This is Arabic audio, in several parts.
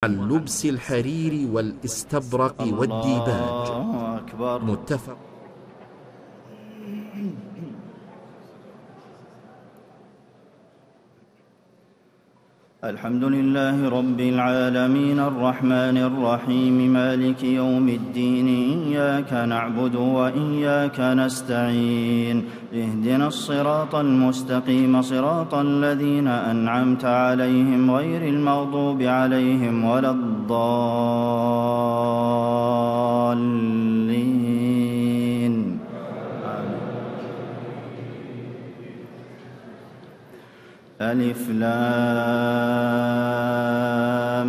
عن لبس الحرير والاستبرق والديباج. الله أكبر. متفق. الحمد لله رب العالمين الرحمن الرحيم مالك يوم الدين إياك نعبد وإياك نستعين اهدنا الصراط المستقيم صراط الذين أنعمت عليهم غير المغضوب عليهم ولا الضالين. ألف لام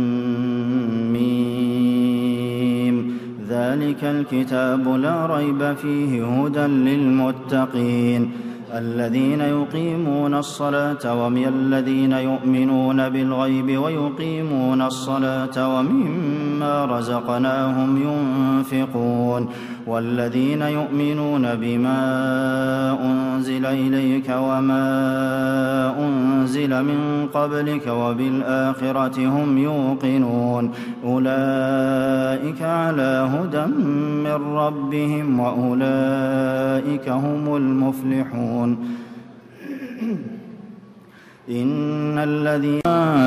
ميم ذلك الكتاب لا ريب فيه هدى للمتقين الذين يقيمون الصلاة الذين يؤمنون بالغيب ويقيمون الصلاة ومما رزقناهم ينفقون والذين يؤمنون بما أنزل إليك وما أنزل من قبلك وبالآخرة هم يوقنون أولئك على هدى من ربهم وأولئك هم المفلحون. إن الذين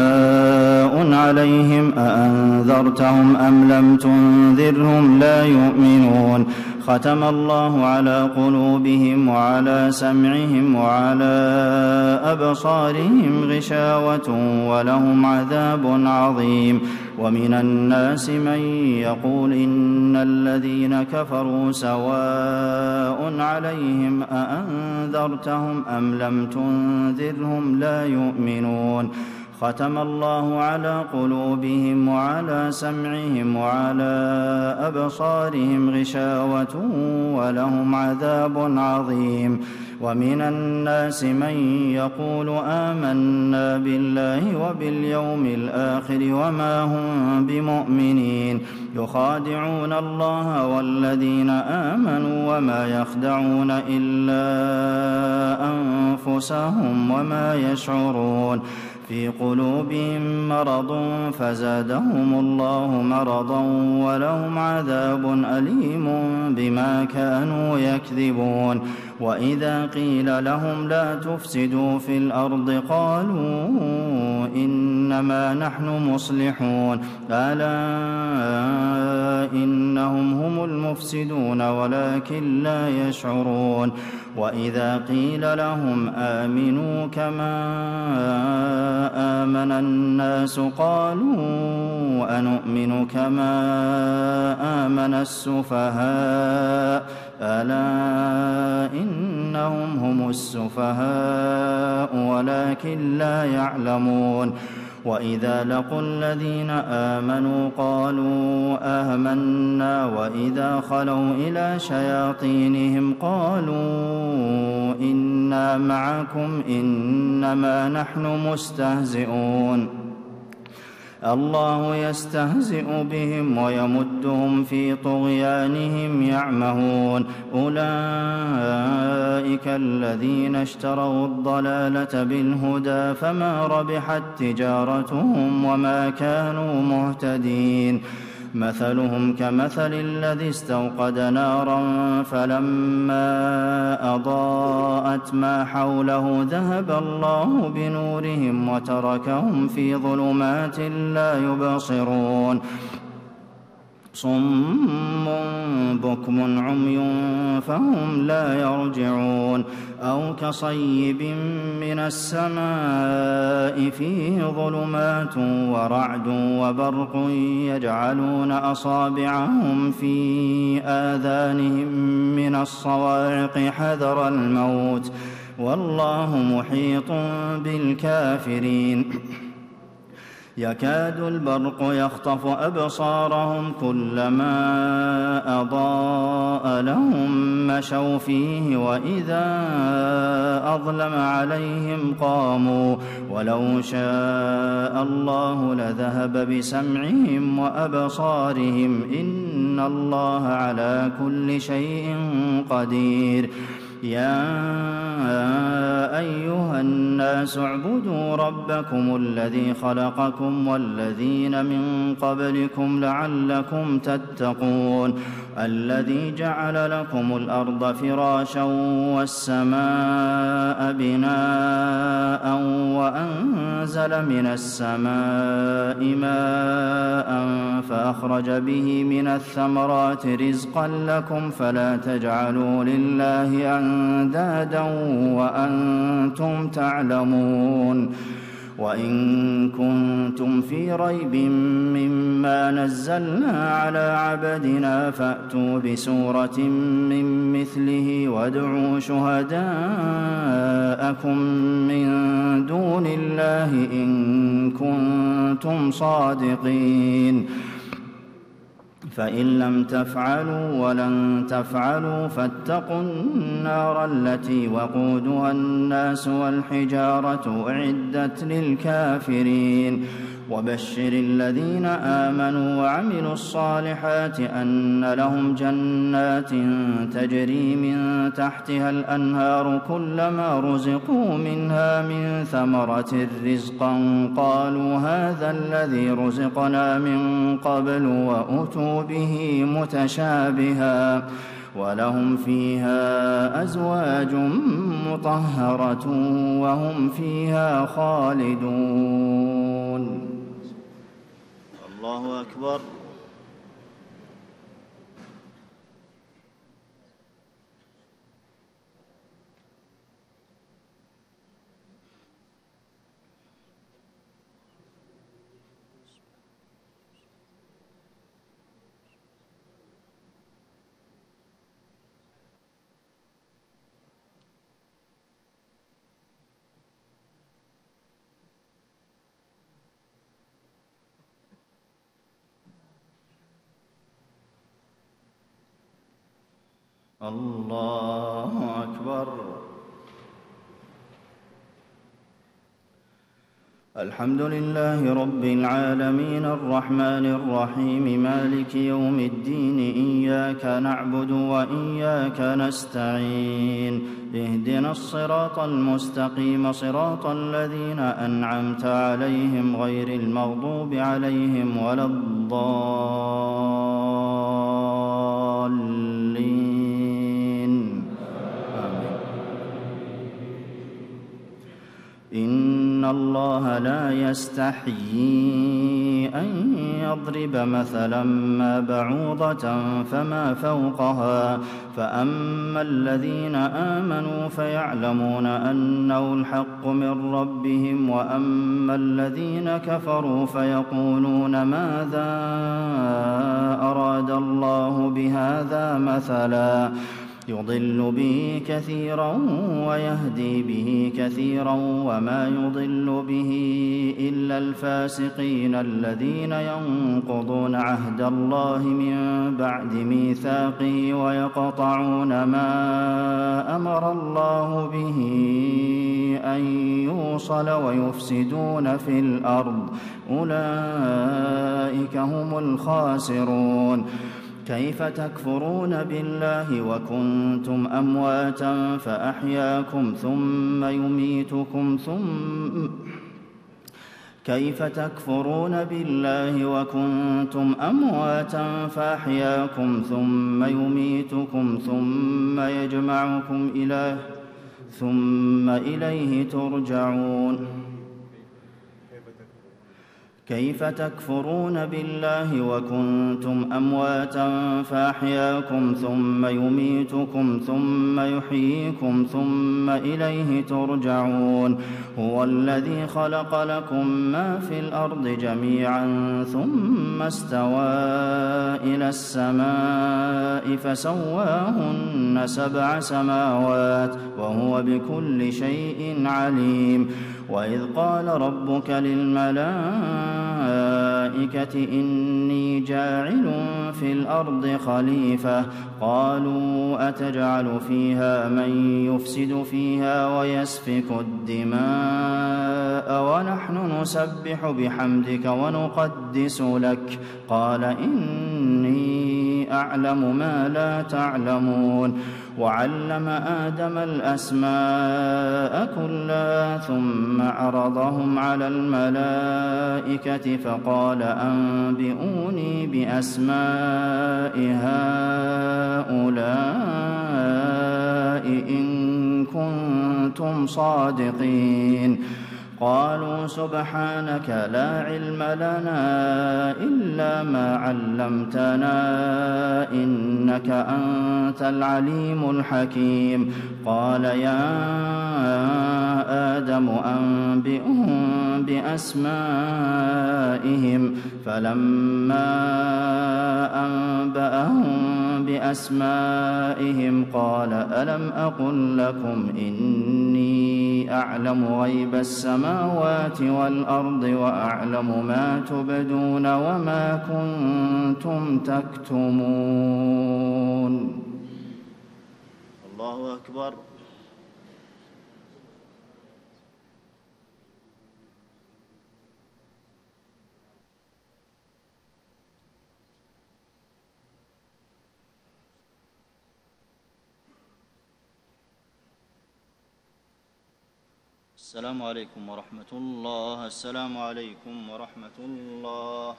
عليهم أأنذرتهم أم لم تنذرهم لا يؤمنون ختم الله على قلوبهم وعلى سمعهم وعلى أبصارهم غشاوة ولهم عذاب عظيم. ومن الناس من يقول إن الذين كفروا سواء عليهم أأنذرتهم أم لم تنذرهم لا يؤمنون ختم الله على قلوبهم وعلى سمعهم وعلى أبصارهم غشاوة ولهم عذاب عظيم. ومن الناس من يقول آمنا بالله وباليوم الآخر وما هم بمؤمنين يخادعون الله والذين آمنوا وما يخدعون إلا أنفسهم وما يشعرون في قلوبهم مرض فزادهم الله مرضا ولهم عذاب أليم بما كانوا يكذبون. وإذا قيل لهم لا تفسدوا في الأرض قالوا إنما نحن مصلحون ألا إنهم هم المفسدون ولكن لا يشعرون. وإذا قيل لهم آمنوا كما آمن الناس قالوا أنؤمن كما آمن السفهاء ألا إنهم هم السفهاء ولكن لا يعلمون. وإذا لقوا الذين آمنوا قالوا آمنا وإذا خلوا إلى شياطينهم قالوا إنا معكم إنما نحن مستهزئون الله يستهزئ بهم ويمدهم في طغيانهم يعمهون أولئك الذين اشتروا الضلالة بالهدى فما ربحت تجارتهم وما كانوا مهتدين مثلهم كمثل الذي استوقد نارا فلما أضاءت ما حوله ذهب الله بنورهم وتركهم في ظلمات لا يبصرون صم بكم عمي فهم لا يرجعون أو كصيب من السماء فيه ظلمات ورعد وبرق يجعلون أصابعهم في آذانهم من الصواعق حذر الموت والله محيط بالكافرين يكاد البرق يخطف أبصارهم كلما أضاء لهم مشوا فيه وإذا أظلم عليهم قاموا ولو شاء الله لذهب بسمعهم وأبصارهم إن الله على كل شيء قدير يا أيها الناس اعبدوا ربكم الذي خلقكم والذين من قبلكم لعلكم تتقون الذي جعل لكم الأرض فراشا والسماء بناء وأنزل من السماء ماء فأخرج به من الثمرات رزقا لكم فلا تجعلوا لله أندادا وأنتم تعلمون وإن كنتم في ريب مما نزلنا على عبدنا فأتوا بسورة من مثله وادعوا شهداءكم من دون الله إن كنتم صادقين فإن لم تفعلوا ولن تفعلوا فاتقوا النار التي وقودها الناس والحجارة أعدت للكافرين وبشر الذين آمنوا وعملوا الصالحات أن لهم جنات تجري من تحتها الأنهار كلما رزقوا منها من ثمرة رزقا قالوا هذا الذي رزقنا من قبل وأتوا به متشابها ولهم فيها أزواج مطهرة وهم فيها خالدون. الله أكبر. الله أكبر. الحمد لله رب العالمين الرحمن الرحيم مالك يوم الدين إياك نعبد وإياك نستعين اهدنا الصراط المستقيم صراط الذين أنعمت عليهم غير المغضوب عليهم ولا الضالين. إن الله لا يستحيي أن يضرب مثلا ما بعوضة فما فوقها فأما الذين آمنوا فيعلمون أنه الحق من ربهم وأما الذين كفروا فيقولون ماذا أراد الله بهذا مثلا يضل به كثيرا ويهدي به كثيرا وما يضل به إلا الفاسقين الذين ينقضون عهد الله من بعد ميثاقه ويقطعون ما أمر الله به أن يوصل ويفسدون في الأرض أولئك هم الخاسرون. كيف تكفرون بالله وكنتم أمواتا فأحياكم ثم يميتكم كيف تكفرون بالله وكنتم أمواتا فأحياكم ثم يميتكم ثم يجمعكم ثم إليه ترجعون. كيف تكفرون بالله وكنتم أمواتا فأحياكم ثم يميتكم ثم يحييكم ثم إليه ترجعون. هو الذي خلق لكم ما في الأرض جميعا ثم استوى إلى السماء فسواهن 7 سماوات وهو بكل شيء عليم. وإذ قال ربك للملائكة إني جاعل في الأرض خليفة قالوا أتجعل فيها من يفسد فيها ويسفك الدماء ونحن نسبح بحمدك ونقدس لك قال إني أعلم ما لا تعلمون. وعلم آدم الأسماء كلها ثم عرضهم على الملائكة فقال أنبئوني بأسماء هؤلاء إن كنتم صادقين قالوا سبحانك لا علم لنا إلا ما علمتنا إنك أنت العليم الحكيم قال يا آدم أنبئهم بأسمائهم فلما أنبأهم بأسمائهم قال ألم أقل لكم إني أعلم غيب السماوات والأرض وأعلم ما تبدون وما كنتم تكتمون. الله أكبر. السلام عليكم ورحمة الله. السلام عليكم ورحمة الله.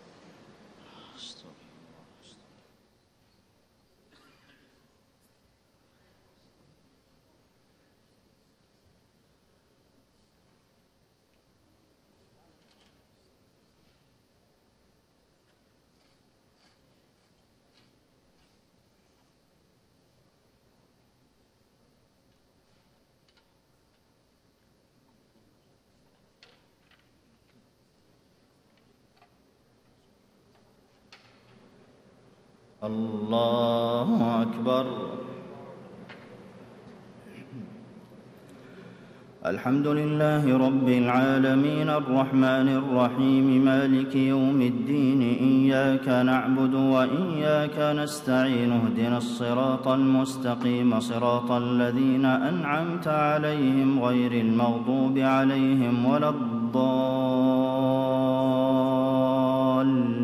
الله أكبر. الحمد لله رب العالمين الرحمن الرحيم مالك يوم الدين إياك نعبد وإياك نستعين اهدنا الصراط المستقيم صراط الذين أنعمت عليهم غير المغضوب عليهم ولا الضالين.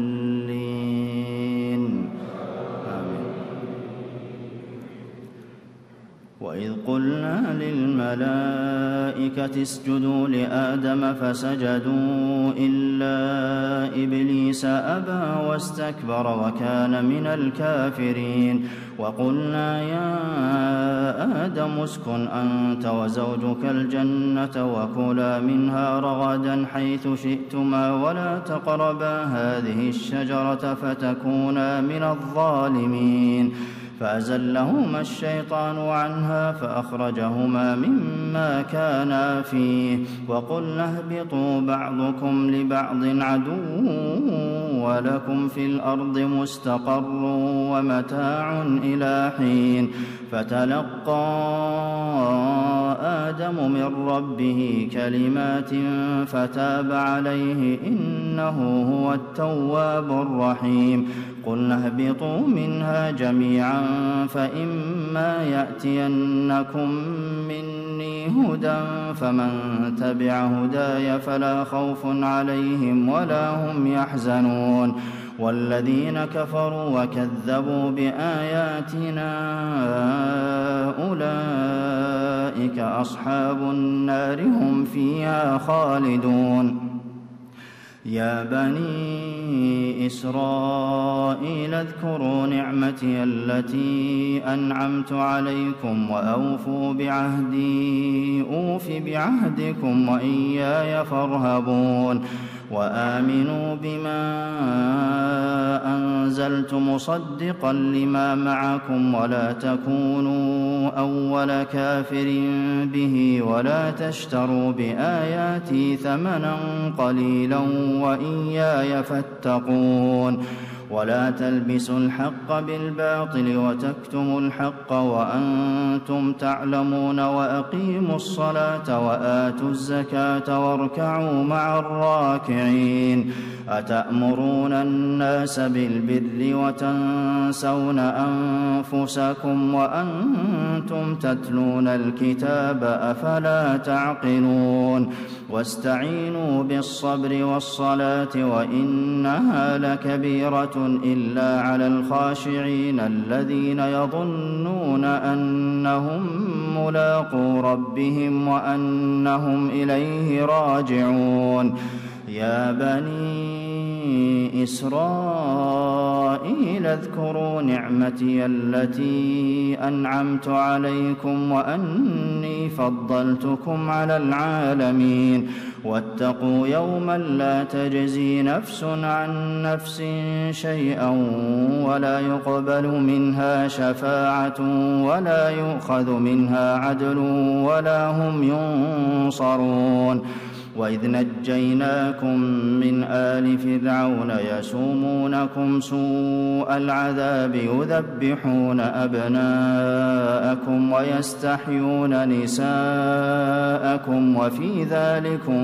وإذ قلنا للملائكة اسجدوا لآدم فسجدوا إلا إبليس أبى واستكبر وكان من الكافرين وقلنا يا آدم اسكن أنت وزوجك الجنة وكلا منها رغدا حيث شئتما ولا تقربا هذه الشجرة فتكونا من الظالمين فأزلهما الشيطان عنها فأخرجهما مما كانا فيه وقلنا اهبطوا بعضكم لبعض عدو ولكم في الأرض مستقر ومتاع إلى حين فتلقى آدم من ربه كلمات فتاب عليه إنه هو التواب الرحيم قلنا اهبطوا منها جميعا فإما يأتينكم مني هدى فمن تبع هداي فلا خوف عليهم ولا هم يحزنون والذين كفروا وكذبوا بآياتنا أولئك أصحاب النار هم فيها خالدون. يا بني إسرائيل اذكروا نعمتي التي أنعمت عليكم وأوفوا بعهدي أوف بعهدكم وإياي فارهبون وآمنوا بما أنزلت مصدقا لما معكم ولا تكونوا أول كافر به ولا تشتروا بآياتي ثمنا قليلا وإياي فاتقون ولا تلبسوا الحق بالباطل وتكتموا الحق وأنتم تعلمون وأقيموا الصلاة وآتوا الزكاة واركعوا مع الراكعين أتأمرون الناس بالبر البر وتنسون أنفسكم وأنتم تتلون الكتاب أفلا تعقلون واستعينوا بالصبر والصلاة وإنها لكبيرة إلا على الخاشعين الذين يظنون أنهم ملاقو ربهم وأنهم إليه راجعون يا بني إسرائيل اذكروا نعمتي التي أنعمت عليكم وأني فضلتكم على العالمين واتقوا يوما لا تجزي نفس عن نفس شيئا ولا يقبل منها شفاعة ولا يؤخذ منها عدل ولا هم ينصرون وإذ نجيناكم من آل فرعون يسومونكم سوء العذاب يذبحون أبناءكم ويستحيون نساءكم وفي ذلكم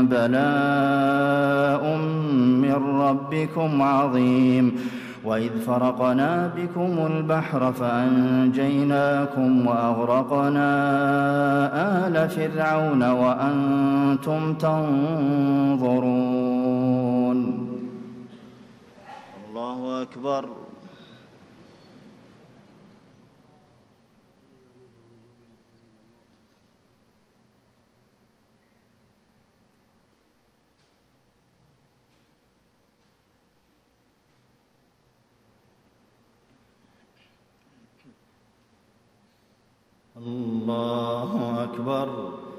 بلاء من ربكم عظيم وإذ فرقنا بكم البحر فأنجيناكم وأغرقنا آل فرعون وأنتم تنظرون الله أكبر. الله أكبر.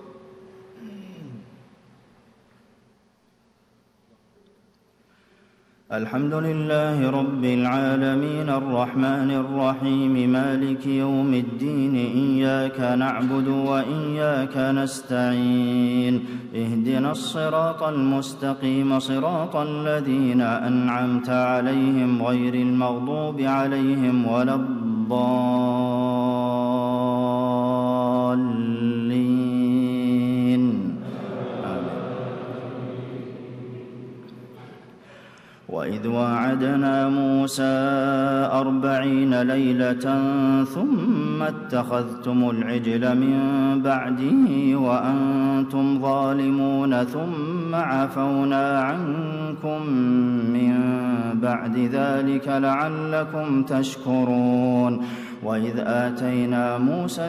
الحمد لله رب العالمين الرحمن الرحيم مالك يوم الدين إياك نعبد وإياك نستعين اهدنا الصراط المستقيم صراط الذين أنعمت عليهم غير المغضوب عليهم ولا الضالين وإذ واعدنا موسى 40 ليلة ثم اتخذتم العجل من بعده وأنتم ظالمون ثم عفونا عنكم من بعد ذلك لعلكم تشكرون وإذ آتينا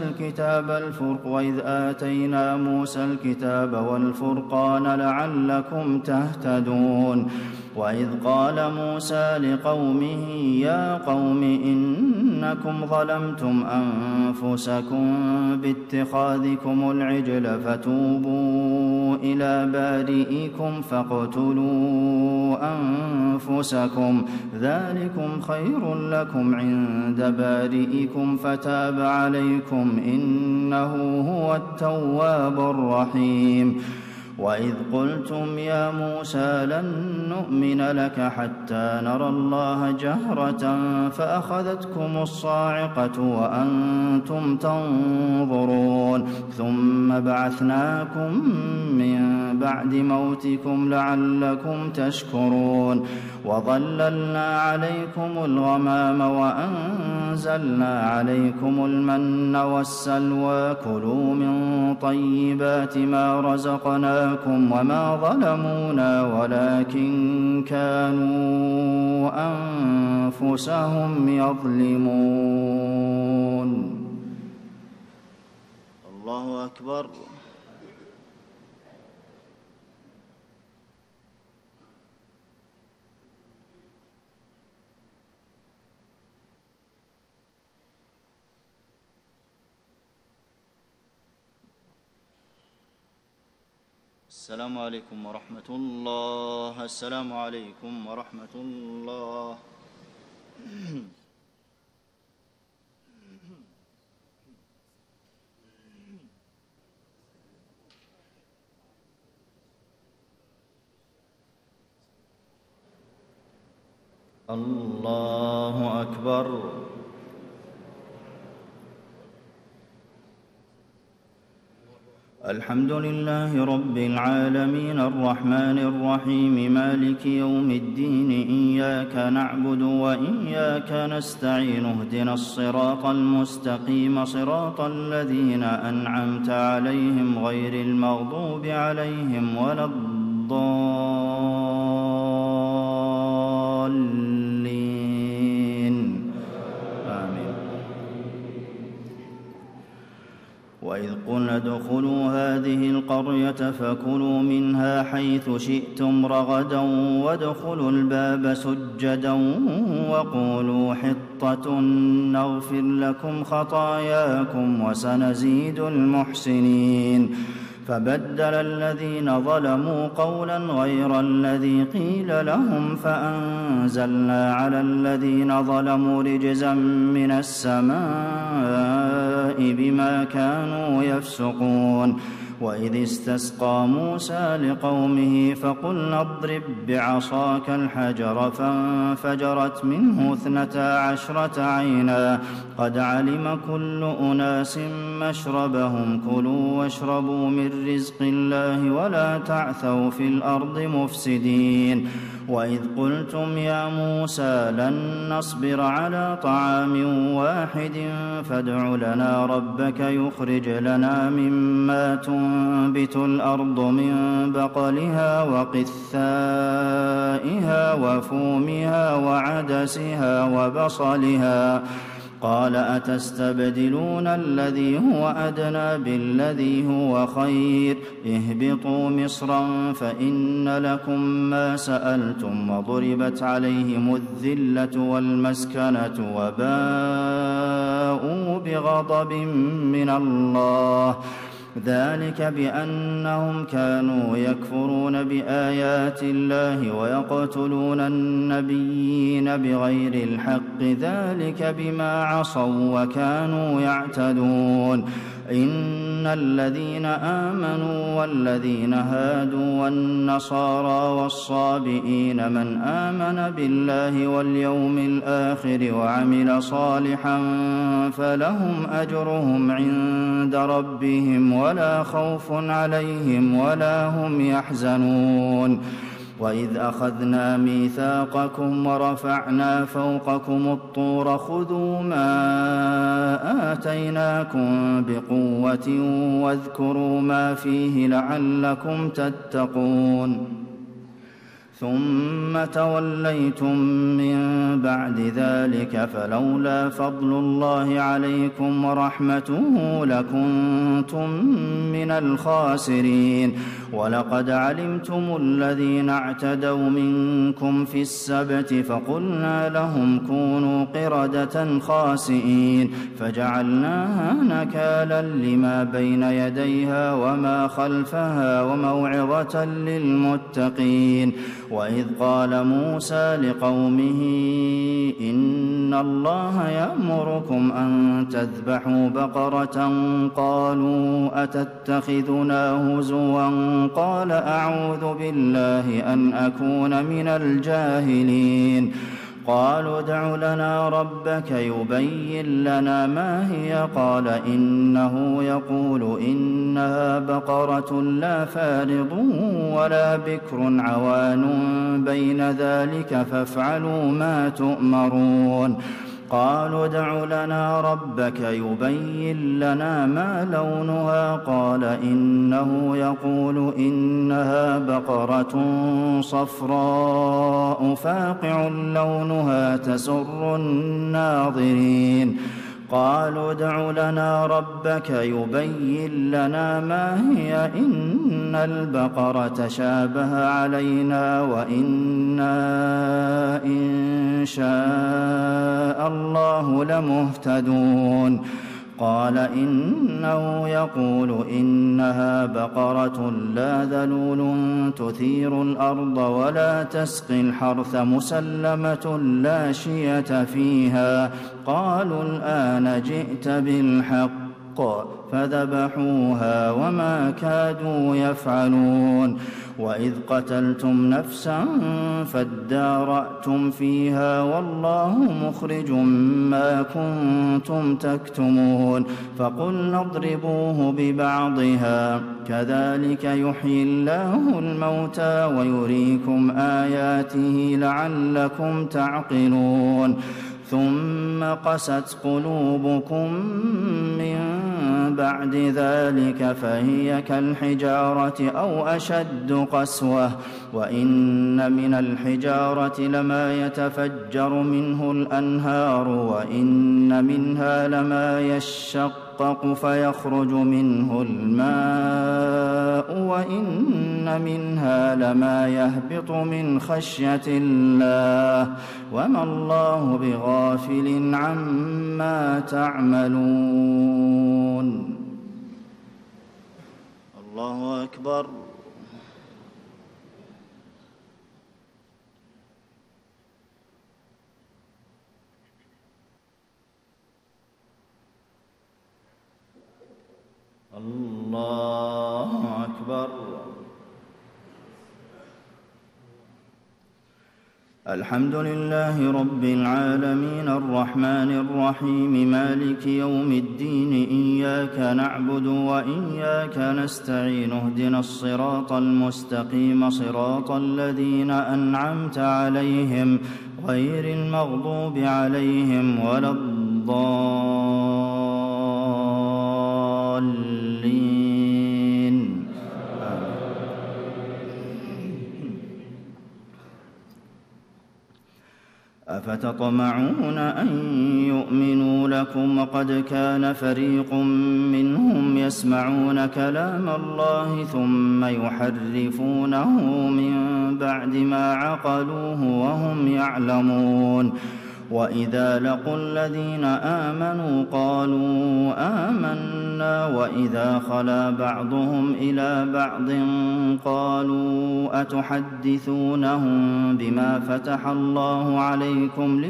موسى الكتاب والفرقان لعلكم تهتدون وإذ قال موسى لقومه يا قوم إنكم ظلمتم أنفسكم باتخاذكم العجل فتوبوا إلى بارئكم فاقتلوا أنفسكم ذلكم خير لكم عند بارئكم فتاب عليكم إنه هو التواب الرحيم وإذ قلتم يا موسى لن نؤمن لك حتى نرى الله جهرة فأخذتكم الصاعقة وأنتم تنظرون ثم بعثناكم من بعد موتكم لعلكم تشكرون وظللنا عليكم الغمام وأنزلنا عليكم المن والسلوى كلوا من طيبات ما رزقناكم وما ظلمونا ولكن كانوا أنفسهم يظلمون. الله أكبر. السلام عليكم ورحمة الله. السلام عليكم ورحمة الله. الله أكبر. الحمد لله رب العالمين الرحمن الرحيم مالك يوم الدين إياك نعبد وإياك نستعين اهدنا الصراط المستقيم صراط الذين أنعمت عليهم غير المغضوب عليهم ولا الضالين آمين. وإذ قلنا ادخلوا هذه القرية فكلوا منها حيث شئتم رغدا وادخلوا الباب سجدا وقولوا حطة نغفر لكم خطاياكم وسنزيد المحسنين. فبدل الذين ظلموا قولا غير الذي قيل لهم فأنزلنا على الذين ظلموا رجزا من السماء بما كانوا يفسقون. وإذ استسقى موسى لقومه فقلنا اضرب بعصاك الحجر فانفجرت منه 12 عينا قد علم كل أناس مشربهم كلوا واشربوا من رزق الله ولا تعثوا في الأرض مفسدين. وإذ قلتم يا موسى لن نصبر على طعام واحد فادع لنا ربك يخرج لنا مما تنبت الأرض من بقلها وقثائها وفومها وعدسها وبصلها قال أتستبدلون الذي هو أدنى بالذي هو خير اهبطوا مصرا فإن لكم ما سألتم وضربت عليهم الذلة والمسكنة وباءوا بغضب من الله ذلك بأنهم كانوا يكفرون بآيات الله ويقتلون النبيين بغير الحق ذلك بما عصوا وكانوا يعتدون. إن الذين آمنوا والذين هادوا والنصارى والصابئين من آمن بالله واليوم الآخر وعمل صالحا فلهم أجرهم عند ربهم ولا خوف عليهم ولا هم يحزنون. وإذ أخذنا ميثاقكم ورفعنا فوقكم الطور خذوا ما آتيناكم بقوة واذكروا ما فيه لعلكم تتقون. ثم توليتم من بعد ذلك فلولا فضل الله عليكم ورحمته لكنتم من الخاسرين. ولقد علمتم الذين اعتدوا منكم في السبت فقلنا لهم كونوا قردة خاسئين فجعلناها نكالا لما بين يديها وما خلفها وموعظة للمتقين. وإذ قال موسى لقومه إن الله يأمركم أن تذبحوا بقرة قالوا أتتخذنا هزوا قال أعوذ بالله أن أكون من الجاهلين. قالوا ادع لنا ربك يبين لنا ما هي قال إنه يقول إنها بقرة لا فارض ولا بكر عوان بين ذلك فافعلوا ما تؤمرون. قالوا ادع لنا ربك يبين لنا ما لونها قال إنه يقول إنها بقرة صفراء فاقع لونها تسر الناظرين. قالوا ادع لنا ربك يبين لنا ما هي إن البقرة شابه علينا وإنا إن شاء الله لمهتدون. قال إنه يقول إنها بقرة لا ذلول تثير الأرض ولا تسقي الحرث مسلمة لا شية فيها. قالوا الآن جئت بالحق فذبحوها وما كادوا يفعلون وإذ قتلتم نفسا فادارأتم فيها والله مخرج ما كنتم تكتمون فقلنا اضربوه ببعضها كذلك يحيي الله الموتى ويريكم آياته لعلكم تعقلون ثم قست قلوبكم من بعد ذلك فهي كالحجارة أو أشد قسوة وإن من الحجارة لما يتفجر منه الأنهار وإن منها لما يشقق فيخرج منه الماء وإن منها لما يهبط من خشية الله وما الله بغافل عما تعملون. الله أكبر. الله أكبر. الحمد لله رب العالمين الرحمن الرحيم مالك يوم الدين إياك نعبد وإياك نستعين اهدنا الصراط المستقيم صراط الذين أنعمت عليهم غير المغضوب عليهم ولا الضالين. أفتطمعون أن يؤمنوا لكم وقد كان فريق منهم يسمعون كلام الله ثم يحرفونه من بعد ما عقلوه وهم يعلمون وإذا لقوا الذين آمنوا قالوا آمنا وإذا خلا بعضهم إلى بعض قالوا أتحدثونهم بما فتح الله عليكم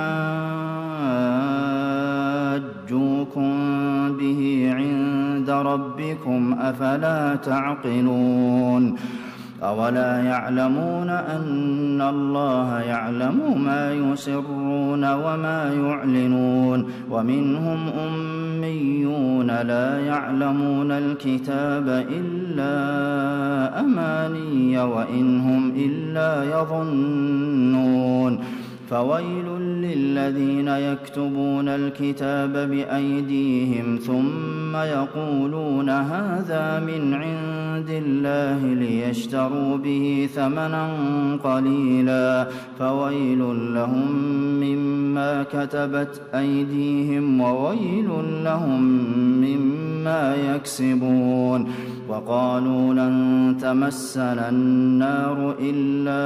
ليحاجوكم به عند ربكم أفلا تعقلون أولا يعلمون أن الله يعلم ما يسرون وما يعلنون ومنهم أميون لا يعلمون الكتاب إلا أماني وإن هم إلا يظنون فويل للذين يكتبون الكتاب بأيديهم ثم يقولون هذا من عند الله ليشتروا به ثمنا قليلا فويل لهم مما كتبت أيديهم وويل لهم مما يكسبون وقالوا لن تمسنا النار إلا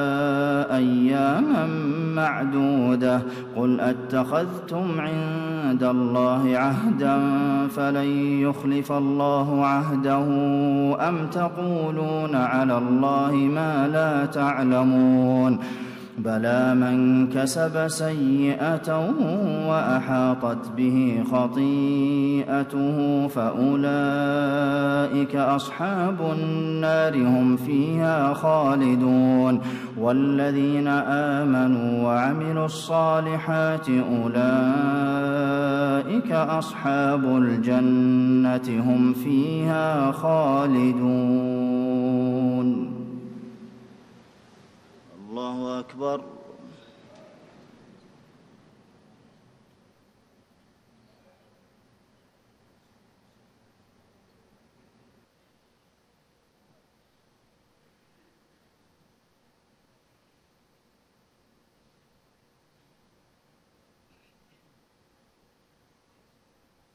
أياما معدودة قل أتخذتم عند الله عهدا فلن يخلف الله عهده أم تقولون على الله ما لا تعلمون بلى من كسب سيئة وأحاطت به خطيئته فأولئك أصحاب النار هم فيها خالدون والذين آمنوا وعملوا الصالحات أولئك أصحاب الجنة هم فيها خالدون. الله أكبر.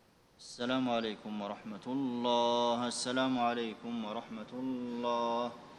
السلام عليكم ورحمة الله. السلام عليكم ورحمة الله.